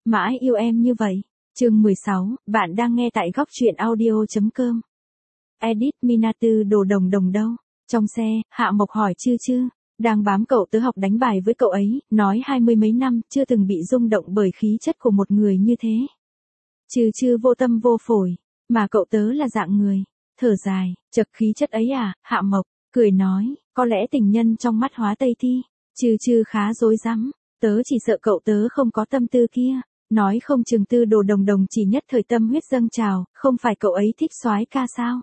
Mãi yêu em như vậy. Chương 16, bạn đang nghe tại góc truyện audio.com. Edit Minatư đồ đồng đồng đâu? Trong xe, Hạ Mộc hỏi Chư Chư, đang bám cậu tớ học đánh bài với cậu ấy, nói 20 mấy năm chưa từng bị rung động bởi khí chất của một người như thế. Chư Chư vô tâm vô phổi, mà cậu tớ là dạng người, thở dài, chật khí chất ấy à, Hạ Mộc, cười nói, có lẽ tình nhân trong mắt hóa Tây Thi. Chư Chư khá rối rắm, tớ chỉ sợ cậu tớ không có tâm tư kia. Nói không chừng tư đồ đồng đồng chỉ nhất thời tâm huyết dâng trào, không phải cậu ấy thích soái ca sao?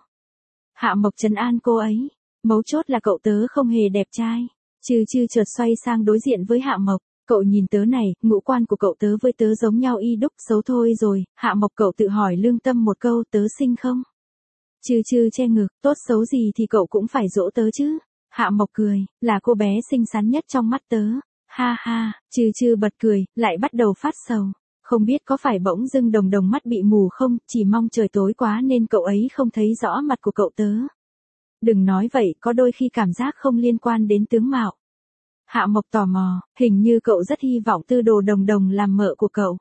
Hạ Mộc trấn an cô ấy, mấu chốt là cậu tớ không hề đẹp trai. Chư Chư chợt xoay sang đối diện với Hạ Mộc, cậu nhìn tớ này, ngũ quan của cậu tớ với tớ giống nhau y đúc, xấu thôi rồi. Hạ Mộc cậu tự hỏi lương tâm một câu, tớ xinh không? Chư Chư che ngực, tốt xấu gì thì cậu cũng phải dỗ tớ chứ. Hạ Mộc cười, là cô bé xinh xắn nhất trong mắt tớ. Ha ha, Chư Chư bật cười, lại bắt đầu phát sầu. Không biết có phải bỗng dưng đồng đồng mắt bị mù không, chỉ mong trời tối quá nên cậu ấy không thấy rõ mặt của cậu tớ. Đừng nói vậy, có đôi khi cảm giác không liên quan đến tướng mạo. Hạ Mộc tò mò, hình như cậu rất hy vọng tư đồ đồng đồng làm mợ của cậu.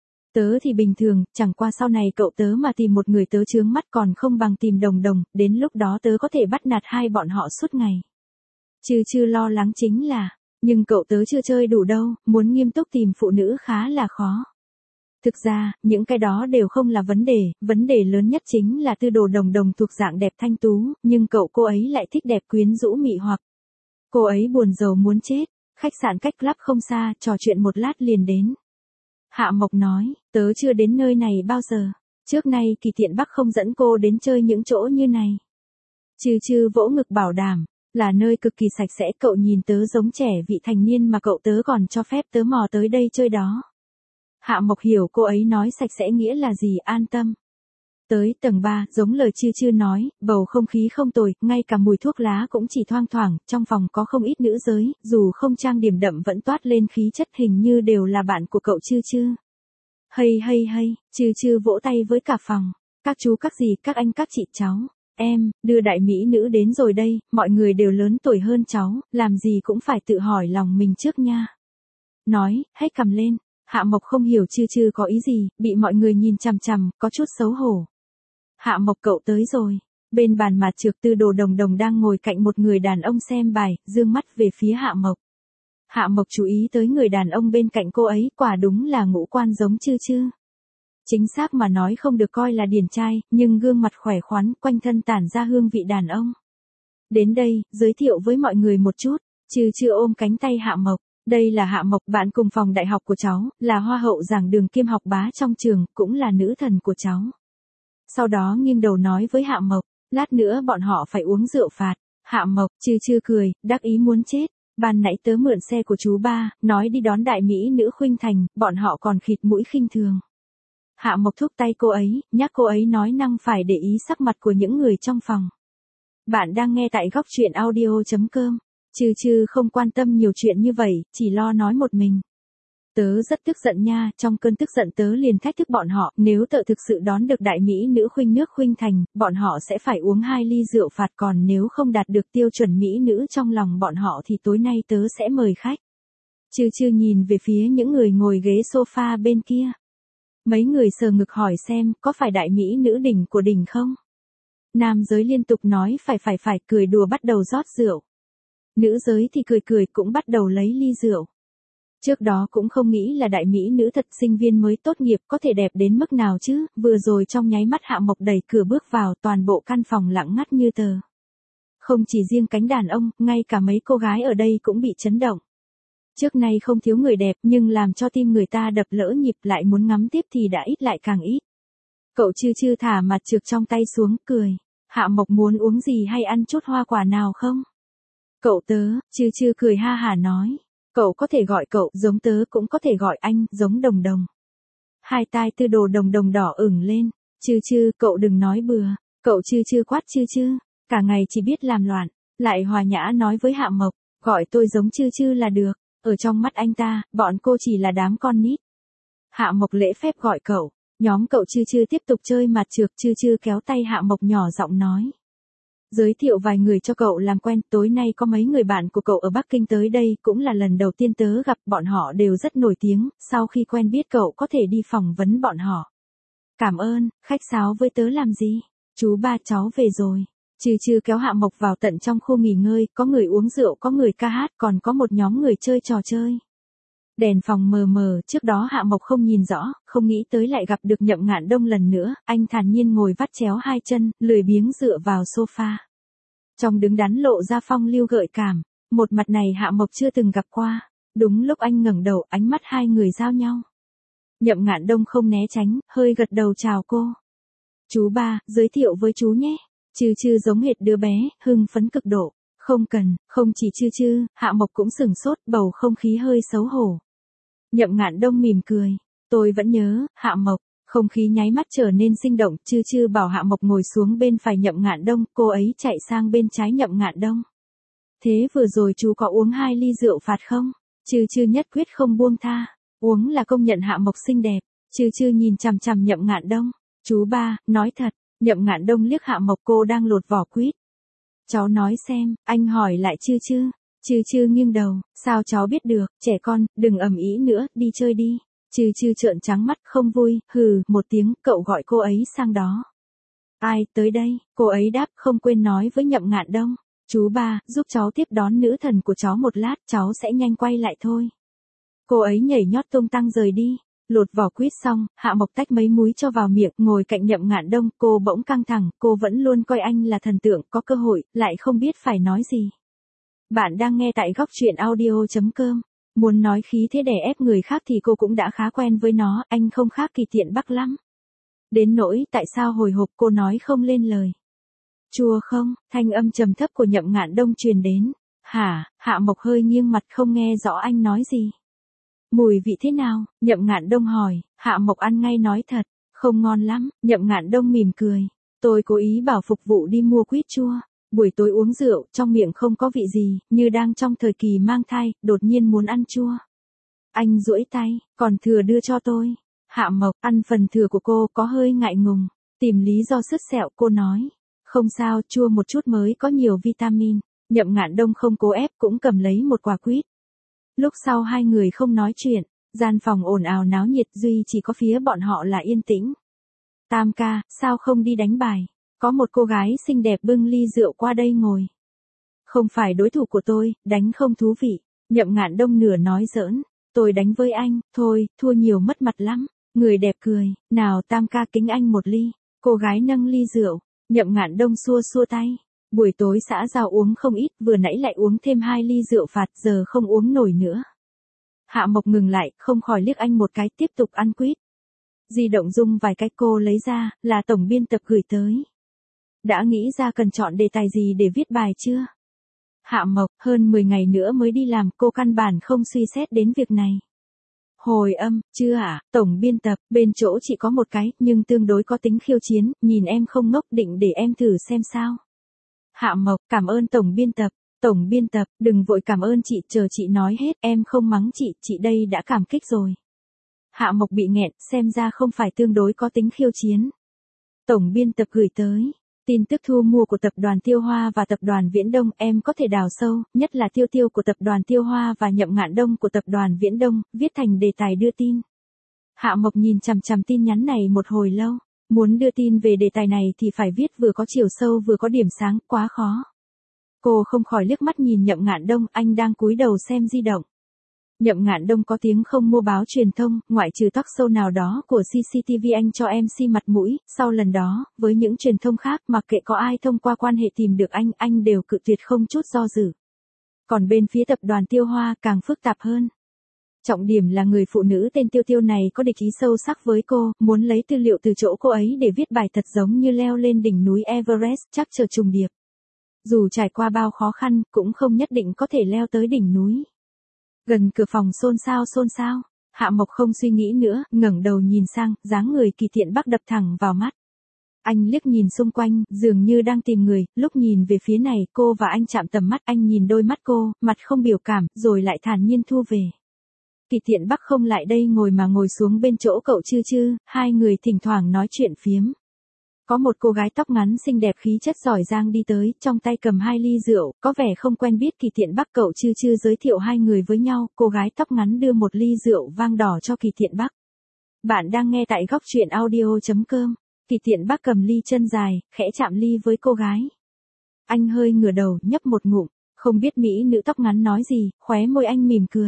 Tớ thì bình thường, chẳng qua sau này cậu tớ mà tìm một người tớ chướng mắt còn không bằng tìm đồng đồng, đến lúc đó tớ có thể bắt nạt hai bọn họ suốt ngày. Chư Chư lo lắng chính là, nhưng cậu tớ chưa chơi đủ đâu, muốn nghiêm túc tìm phụ nữ khá là khó. Thực ra, những cái đó đều không là vấn đề lớn nhất chính là tư đồ đồng đồng thuộc dạng đẹp thanh tú, nhưng cô ấy lại thích đẹp quyến rũ mị hoặc. Cô ấy buồn rầu muốn chết, khách sạn cách club không xa, trò chuyện một lát liền đến. Hạ Mộc nói, tớ chưa đến nơi này bao giờ, trước nay Kỳ Tiện Bắc không dẫn cô đến chơi những chỗ như này. Chư Chư vỗ ngực bảo đảm, là nơi cực kỳ sạch sẽ, cậu nhìn tớ giống trẻ vị thành niên mà cậu tớ còn cho phép tớ mò tới đây chơi đó. Hạ Mộc hiểu cô ấy nói sạch sẽ nghĩa là gì, an tâm. Tới tầng 3, giống lời Chư Chư nói, bầu không khí không tồi, ngay cả mùi thuốc lá cũng chỉ thoang thoảng, trong phòng có không ít nữ giới, dù không trang điểm đậm vẫn toát lên khí chất, hình như đều là bạn của cậu Chư Chư. Hay, Chư Chư vỗ tay với cả phòng, các chú các dì, các anh các chị cháu, em, đưa đại mỹ nữ đến rồi đây, mọi người đều lớn tuổi hơn cháu, làm gì cũng phải tự hỏi lòng mình trước nha. Nói, hét cầm lên. Hạ Mộc không hiểu Chư Chư có ý gì, bị mọi người nhìn chằm chằm, có chút xấu hổ. Hạ Mộc cậu tới rồi. Bên bàn mặt trược tư đồ đồng đồng đang ngồi cạnh một người đàn ông xem bài, dương mắt về phía Hạ Mộc. Hạ Mộc chú ý tới người đàn ông bên cạnh cô ấy, quả đúng là ngũ quan giống Chư Chư. Chính xác mà nói không được coi là điển trai, nhưng gương mặt khỏe khoắn, quanh thân tản ra hương vị đàn ông. Đến đây, giới thiệu với mọi người một chút, Chư Chư ôm cánh tay Hạ Mộc. Đây là Hạ Mộc, bạn cùng phòng đại học của cháu, là hoa hậu giảng đường kiêm học bá trong trường, cũng là nữ thần của cháu. Sau đó nghiêng đầu nói với Hạ Mộc, lát nữa bọn họ phải uống rượu phạt. Hạ Mộc, Chư Chư cười, đắc ý muốn chết. Ban nãy tớ mượn xe của chú ba, nói đi đón đại mỹ nữ Khuynh Thành, bọn họ còn khịt mũi khinh thường. Hạ Mộc thúc tay cô ấy, nhắc cô ấy nói năng phải để ý sắc mặt của những người trong phòng. Bạn đang nghe tại góc truyện audio.com. Chư Chư không quan tâm nhiều chuyện như vậy, chỉ lo nói một mình. Tớ rất tức giận nha, trong cơn tức giận tớ liền thách thức bọn họ, nếu tớ thực sự đón được đại mỹ nữ Khuynh Thành, bọn họ sẽ phải uống 2 ly rượu phạt, còn nếu không đạt được tiêu chuẩn mỹ nữ trong lòng bọn họ thì tối nay tớ sẽ mời khách. Chư Chư nhìn về phía những người ngồi ghế sofa bên kia. Mấy người sờ ngực hỏi xem, có phải đại mỹ nữ đỉnh của đỉnh không? Nam giới liên tục nói phải, cười đùa bắt đầu rót rượu. Nữ giới thì cười cũng bắt đầu lấy ly rượu. Trước đó cũng không nghĩ là đại mỹ nữ thật, sinh viên mới tốt nghiệp có thể đẹp đến mức nào chứ, vừa rồi trong nháy mắt Hạ Mộc đẩy cửa bước vào, toàn bộ căn phòng lặng ngắt như tờ. Không chỉ riêng cánh đàn ông, ngay cả mấy cô gái ở đây cũng bị chấn động. Trước nay không thiếu người đẹp, nhưng làm cho tim người ta đập lỡ nhịp, lại muốn ngắm tiếp thì đã ít lại càng ít. Cậu Chư Chư thả mặt trược trong tay xuống, cười. Hạ Mộc muốn uống gì hay ăn chút hoa quả nào không? Cậu tớ, Chư Chư cười ha hả nói. Cậu có thể gọi cậu, giống tớ cũng có thể gọi anh, giống đồng đồng. Hai tai tư đồ đồng đồng đỏ ửng lên. Chư Chư, cậu đừng nói bừa. Cậu Chư Chư quát Chư Chư. Cả ngày chỉ biết làm loạn. Lại hòa nhã nói với Hạ Mộc. Gọi tôi giống Chư Chư là được. Ở trong mắt anh ta, bọn cô chỉ là đám con nít. Hạ Mộc lễ phép gọi cậu. Nhóm cậu Chư Chư tiếp tục chơi mặt trược. Chư Chư kéo tay Hạ Mộc nhỏ giọng nói. Giới thiệu vài người cho cậu làm quen, tối nay có mấy người bạn của cậu ở Bắc Kinh tới đây, cũng là lần đầu tiên tớ gặp, bọn họ đều rất nổi tiếng, sau khi quen biết cậu có thể đi phỏng vấn bọn họ. Cảm ơn, khách sáo với tớ làm gì? Chú ba cháu về rồi. Trừ trừ kéo Hạ Mộc vào tận trong khu nghỉ ngơi, có người uống rượu, có người ca hát, còn có một nhóm người chơi trò chơi. Đèn phòng mờ mờ, trước đó Hạ Mộc không nhìn rõ, không nghĩ tới lại gặp được Nhậm Ngạn Đông lần nữa, anh thản nhiên ngồi vắt chéo hai chân, lười biếng dựa vào sofa. Trong đứng đắn lộ ra phong lưu gợi cảm, một mặt này Hạ Mộc chưa từng gặp qua. Đúng lúc anh ngẩng đầu, ánh mắt hai người giao nhau. Nhậm Ngạn Đông không né tránh, hơi gật đầu chào cô. Chú ba, giới thiệu với chú nhé. Trừ trừ giống hệt đứa bé, hưng phấn cực độ. Không cần, không chỉ Trừ trừ, Hạ Mộc cũng sửng sốt, bầu không khí hơi xấu hổ. Nhậm Ngạn Đông mỉm cười. Tôi vẫn nhớ, Hạ Mộc. Không khí nháy mắt trở nên sinh động, Trừ trừ bảo Hạ Mộc ngồi xuống bên phải Nhậm Ngạn Đông, cô ấy chạy sang bên trái Nhậm Ngạn Đông. Thế vừa rồi chú có uống 2 ly rượu phạt không? Trừ trừ nhất quyết không buông tha. Uống là công nhận Hạ Mộc xinh đẹp. Trừ trừ nhìn chằm chằm Nhậm Ngạn Đông. Chú ba, nói thật. Nhậm Ngạn Đông liếc Hạ Mộc, cô đang lột vỏ quýt. Cháu nói xem, anh hỏi lại Trừ trừ. Trừ trừ nghiêng đầu, sao cháu biết được, trẻ con, đừng ầm ĩ nữa, đi chơi đi. Trừ trừ trợn trắng mắt, không vui, hừ, một tiếng, cậu gọi cô ấy sang đó. Ai, tới đây, cô ấy đáp, không quên nói với Nhậm Ngạn Đông. Chú ba, giúp cháu tiếp đón nữ thần của cháu một lát, cháu sẽ nhanh quay lại thôi. Cô ấy nhảy nhót tung tăng rời đi. Lột vỏ quýt xong, Hạ Mộc tách mấy múi cho vào miệng, ngồi cạnh Nhậm Ngạn Đông, cô bỗng căng thẳng, cô vẫn luôn coi anh là thần tượng, có cơ hội, lại không biết phải nói gì. Bạn đang nghe tại góc truyện audio.com. Muốn nói khí thế đè ép người khác thì cô cũng đã khá quen với nó, anh không khác Kỳ Tiện Bắc lắm. Đến nỗi tại sao hồi hộp cô nói không lên lời. Chua không, thanh âm trầm thấp của Nhậm Ngạn Đông truyền đến. Hả, Hạ Mộc hơi nghiêng mặt không nghe rõ anh nói gì. Mùi vị thế nào, Nhậm Ngạn Đông hỏi, Hạ Mộc ăn ngay nói thật, không ngon lắm, Nhậm Ngạn Đông mỉm cười. Tôi cố ý bảo phục vụ đi mua quýt chua. Buổi tối uống rượu, trong miệng không có vị gì, như đang trong thời kỳ mang thai, đột nhiên muốn ăn chua. Anh duỗi tay, còn thừa đưa cho tôi. Hạ Mộc ăn phần thừa của cô có hơi ngại ngùng, tìm lý do sứt sẹo, cô nói. Không sao, chua một chút mới có nhiều vitamin. Nhậm Ngạn Đông không cố ép, cũng cầm lấy một quả quýt. Lúc sau hai người không nói chuyện, gian phòng ồn ào náo nhiệt, duy chỉ có phía bọn họ là yên tĩnh. Tam ca, sao không đi đánh bài? Có một cô gái xinh đẹp bưng ly rượu qua đây ngồi. Không phải đối thủ của tôi, đánh không thú vị. Nhậm Ngạn Đông nửa nói giỡn. Tôi đánh với anh, thôi, thua nhiều mất mặt lắm. Người đẹp cười, nào Tam ca kính anh một ly. Cô gái nâng ly rượu, Nhậm Ngạn Đông xua xua tay. Buổi tối xã giao uống không ít, vừa nãy lại uống thêm 2 ly rượu phạt, giờ không uống nổi nữa. Hạ Mộc ngừng lại, không khỏi liếc anh một cái, tiếp tục ăn quýt. Di động rung vài cái, cô lấy ra, là tổng biên tập gửi tới. Đã nghĩ ra cần chọn đề tài gì để viết bài chưa? Hạ Mộc, hơn 10 ngày nữa mới đi làm, cô căn bản không suy xét đến việc này. Hồi âm, chưa ạ, tổng biên tập, bên chỗ chỉ có một cái, nhưng tương đối có tính khiêu chiến, nhìn em không ngốc, định để em thử xem sao. Hạ Mộc, cảm ơn tổng biên tập. Tổng biên tập, đừng vội cảm ơn chị, chờ chị nói hết, em không mắng chị đây đã cảm kích rồi. Hạ Mộc bị nghẹn, xem ra không phải tương đối có tính khiêu chiến. Tổng biên tập gửi tới. Tin tức thu mua của tập đoàn Tiêu Hoa và tập đoàn Viễn Đông, em có thể đào sâu, nhất là tiêu của tập đoàn Tiêu Hoa và Nhậm Ngạn Đông của tập đoàn Viễn Đông, viết thành đề tài đưa tin. Hạ Mộc nhìn chằm chằm tin nhắn này một hồi lâu. Muốn đưa tin về đề tài này thì phải viết vừa có chiều sâu vừa có điểm sáng, quá khó. Cô không khỏi liếc mắt nhìn Nhậm Ngạn Đông, anh đang cúi đầu xem di động. Nhậm Ngạn Đông có tiếng không mua báo truyền thông, ngoại trừ talk show nào đó của CCTV anh cho MC mặt mũi, sau lần đó, với những truyền thông khác mặc kệ có ai thông qua quan hệ tìm được anh đều cự tuyệt không chút do dự. Còn bên phía tập đoàn Tiêu Hoa càng phức tạp hơn. Trọng điểm là người phụ nữ tên Tiêu này có địch ý sâu sắc với cô, muốn lấy tư liệu từ chỗ cô ấy để viết bài thật giống như leo lên đỉnh núi Everest, chắc chờ trùng điệp. Dù trải qua bao khó khăn, cũng không nhất định có thể leo tới đỉnh núi. Gần cửa phòng xôn xao, Hạ Mộc không suy nghĩ nữa, ngẩng đầu nhìn sang, dáng người Kỳ Tiện Bắc đập thẳng vào mắt. Anh liếc nhìn xung quanh, dường như đang tìm người, lúc nhìn về phía này, cô và anh chạm tầm mắt, anh nhìn đôi mắt cô, mặt không biểu cảm, rồi lại thản nhiên thu về. Kỳ Tiện Bắc không lại đây ngồi mà ngồi xuống bên chỗ cậu Chư, hai người thỉnh thoảng nói chuyện phiếm. Có một cô gái tóc ngắn xinh đẹp khí chất giỏi giang đi tới, trong tay cầm 2 ly rượu, có vẻ không quen biết Kỳ Thiện Bắc. Cậu Chư Chư giới thiệu hai người với nhau, cô gái tóc ngắn đưa một ly rượu vang đỏ cho Kỳ Thiện Bắc. Bạn đang nghe tại góc truyện audio.com. Kỳ Thiện Bắc cầm ly chân dài, khẽ chạm ly với cô gái. Anh hơi ngửa đầu, nhấp một ngụm, không biết mỹ nữ tóc ngắn nói gì, khóe môi anh mỉm cười.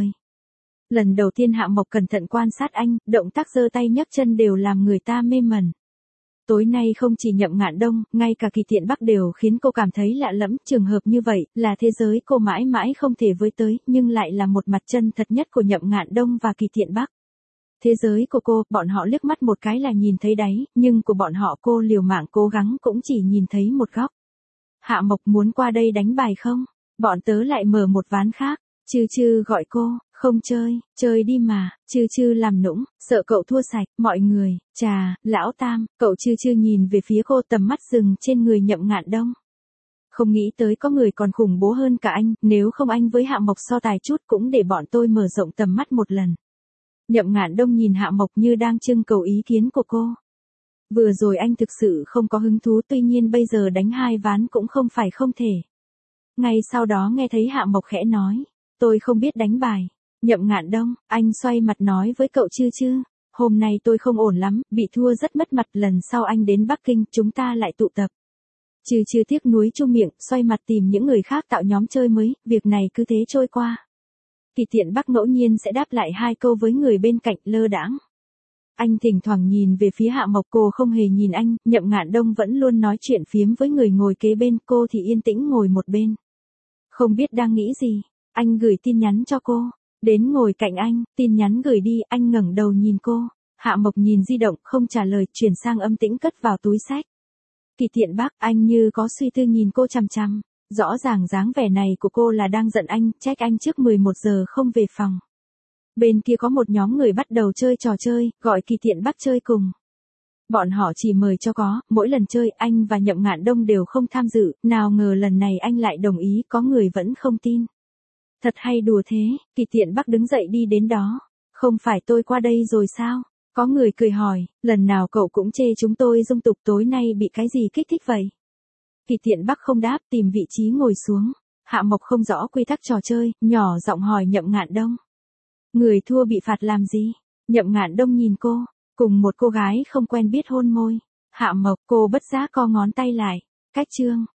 Lần đầu tiên Hạ Mộc cẩn thận quan sát anh, động tác giơ tay nhấc chân đều làm người ta mê mẩn. Tối nay không chỉ Nhậm Ngạn Đông, ngay cả Kỳ Thiện Bắc đều khiến cô cảm thấy lạ lẫm. Trường hợp như vậy, là thế giới cô mãi mãi không thể với tới, nhưng lại là một mặt chân thật nhất của Nhậm Ngạn Đông và Kỳ Thiện Bắc. Thế giới của cô, bọn họ liếc mắt một cái là nhìn thấy đáy, nhưng của bọn họ cô liều mạng cố gắng cũng chỉ nhìn thấy một góc. Hạ Mộc muốn qua đây đánh bài không? Bọn tớ lại mở một ván khác. Chư Chư gọi cô, không chơi, chơi đi mà. Chư Chư làm nũng, sợ cậu thua sạch, mọi người, chà, lão tam. Cậu Chư Chư nhìn về phía cô, tầm mắt dừng trên người Nhậm Ngạn Đông. Không nghĩ tới có người còn khủng bố hơn cả anh, nếu không anh với Hạ Mộc so tài chút cũng để bọn tôi mở rộng tầm mắt một lần. Nhậm Ngạn Đông nhìn Hạ Mộc như đang trưng cầu ý kiến của cô. Vừa rồi anh thực sự không có hứng thú, tuy nhiên bây giờ đánh 2 ván cũng không phải không thể. Ngay sau đó nghe thấy Hạ Mộc khẽ nói, tôi không biết đánh bài. Nhậm Ngạn Đông, anh xoay mặt nói với cậu Chư Chư, hôm nay tôi không ổn lắm, bị thua rất mất mặt, lần sau anh đến Bắc Kinh, chúng ta lại tụ tập. Chư Chư tiếc nuối chu miệng, xoay mặt tìm những người khác tạo nhóm chơi mới, việc này cứ thế trôi qua. Kỳ Thiện Bắc ngẫu nhiên sẽ đáp lại 2 câu với người bên cạnh, lơ đãng. Anh thỉnh thoảng nhìn về phía Hạ Mộc, cô không hề nhìn anh. Nhậm Ngạn Đông vẫn luôn nói chuyện phiếm với người ngồi kế bên, cô thì yên tĩnh ngồi một bên. Không biết đang nghĩ gì, anh gửi tin nhắn cho cô, đến ngồi cạnh anh, tin nhắn gửi đi, anh ngẩng đầu nhìn cô. Hạ Mộc nhìn di động, không trả lời, chuyển sang âm tĩnh cất vào túi xách. Kỳ Thiện Bắc, anh như có suy tư nhìn cô chằm chằm. Rõ ràng dáng vẻ này của cô là đang giận anh, trách anh trước 11 giờ không về phòng. Bên kia có một nhóm người bắt đầu chơi trò chơi, gọi Kỳ Thiện Bắc chơi cùng. Bọn họ chỉ mời cho có, mỗi lần chơi anh và Nhậm Ngạn Đông đều không tham dự, nào ngờ lần này anh lại đồng ý, có người vẫn không tin. Thật hay đùa thế. Kỳ Thiện Bắc đứng dậy đi đến đó. Không phải tôi qua đây rồi sao? Có người cười hỏi, lần nào cậu cũng chê chúng tôi dung tục, tối nay bị cái gì kích thích vậy? Kỳ Thiện Bắc không đáp, tìm vị trí ngồi xuống. Hạ Mộc không rõ quy tắc trò chơi, nhỏ giọng hỏi Nhậm Ngạn Đông. Người thua bị phạt làm gì? Nhậm Ngạn Đông nhìn cô, cùng một cô gái không quen biết hôn môi. Hạ Mộc, cô bất giác co ngón tay lại. Cách chương.